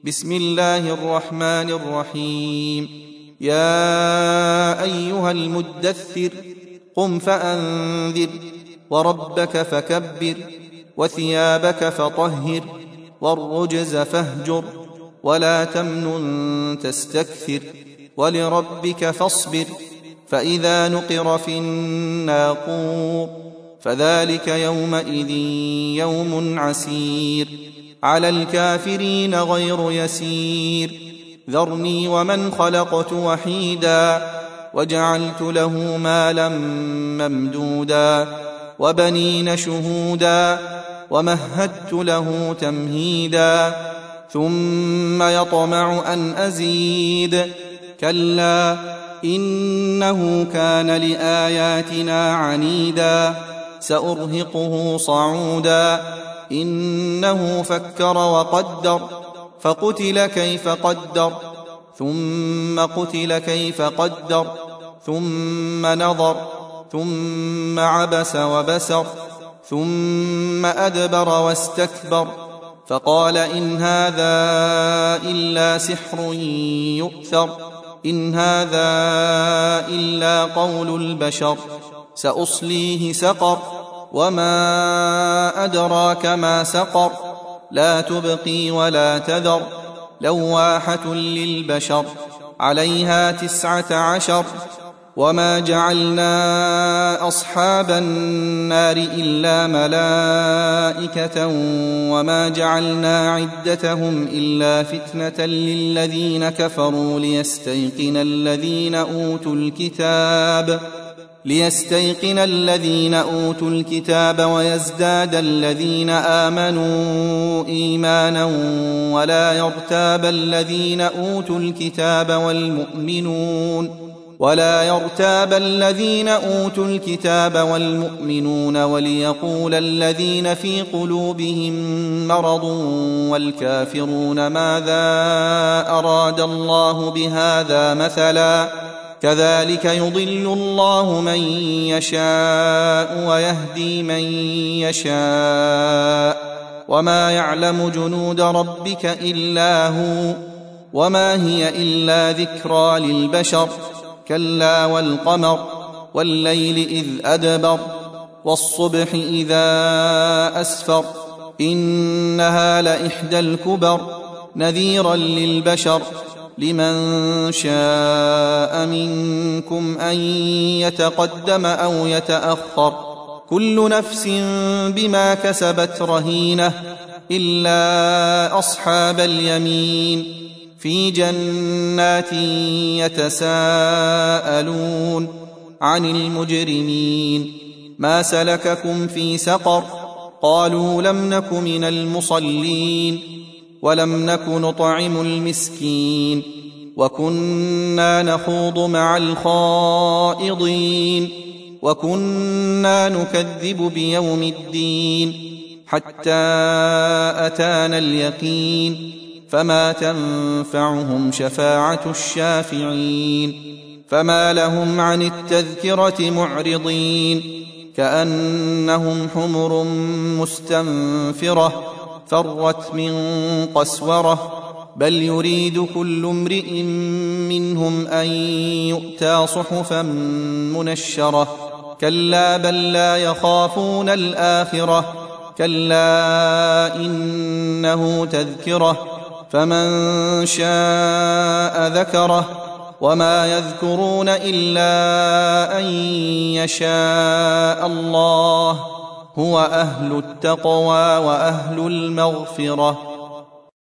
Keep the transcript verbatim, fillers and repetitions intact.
بسم الله الرحمن الرحيم. يا أيها المدثر قم فأنذر وربك فكبر وثيابك فطهر والرجز فاهجر ولا تمنن تستكثر ولربك فاصبر فإذا نقر في الناقور فذلك يومئذ يوم عسير على الكافرين غير يسير ذرني ومن خلقت وحيدا وجعلت له مالا ممدودا وبنين شهودا ومهدت له تمهيدا ثم يطمع أن أزيد كلا إنه كان لآياتنا عنيدا سأرهقه صعودا إنه فكر وقدر فقتل كيف قدر ثم قتل كيف قدر ثم نظر ثم عبس وبسر ثم أدبر واستكبر فقال إن هذا إلا سحر يؤثر إن هذا إلا قول البشر سأصليه سقر وما أدراك ما سقر لا تبقي ولا تذر لواحة للبشر عليها تسعة عشر وما جعلنا أصحاب النار إلا ملائكة وما جعلنا عدتهم إلا فتنة للذين كفروا ليستيقن الذين أوتوا الكتاب ليستيقن الذين أوتوا الكتاب ويزداد الذين آمنوا إيمانا ولا يرتاب الذين أوتوا الكتاب والمؤمنون ولا يرتاب الذين أوتوا الكتاب والمؤمنون وليقول الذين في قلوبهم مرض والكافرون ماذا أراد الله بهذا مثلا كذلك يضل الله من يشاء ويهدي من يشاء وما يعلم جنود ربك إلا هو وما هي إلا ذكرى للبشر كلا والقمر والليل إذ أدبر والصبح إذا أسفر إنها لإحدى الكبر نذيرا للبشر لمن شاء منكم أن يتقدم أو يتأخر كل نفس بما كسبت رهينة إلا أصحاب اليمين في جنات يتساءلون عن المجرمين ما سلككم في سقر قالوا لم نك من المصلين ولم نك نطعم المسكين وكنا نخوض مع الخائضين وكنا نكذب بيوم الدين حتى أتانا اليقين فما تنفعهم شفاعة الشافعين فما لهم عن التذكرة معرضين كأنهم حمر مستنفرة فرت من قسورة بل يريد كل امرئ منهم أن يؤتى صحفا منشرة كلا بل لا يخافون الآخرة كلا إنه تذكرة فمن شاء ذكره وما يذكرون إلا أن يشاء الله هو أهل التقوى وأهل المغفرة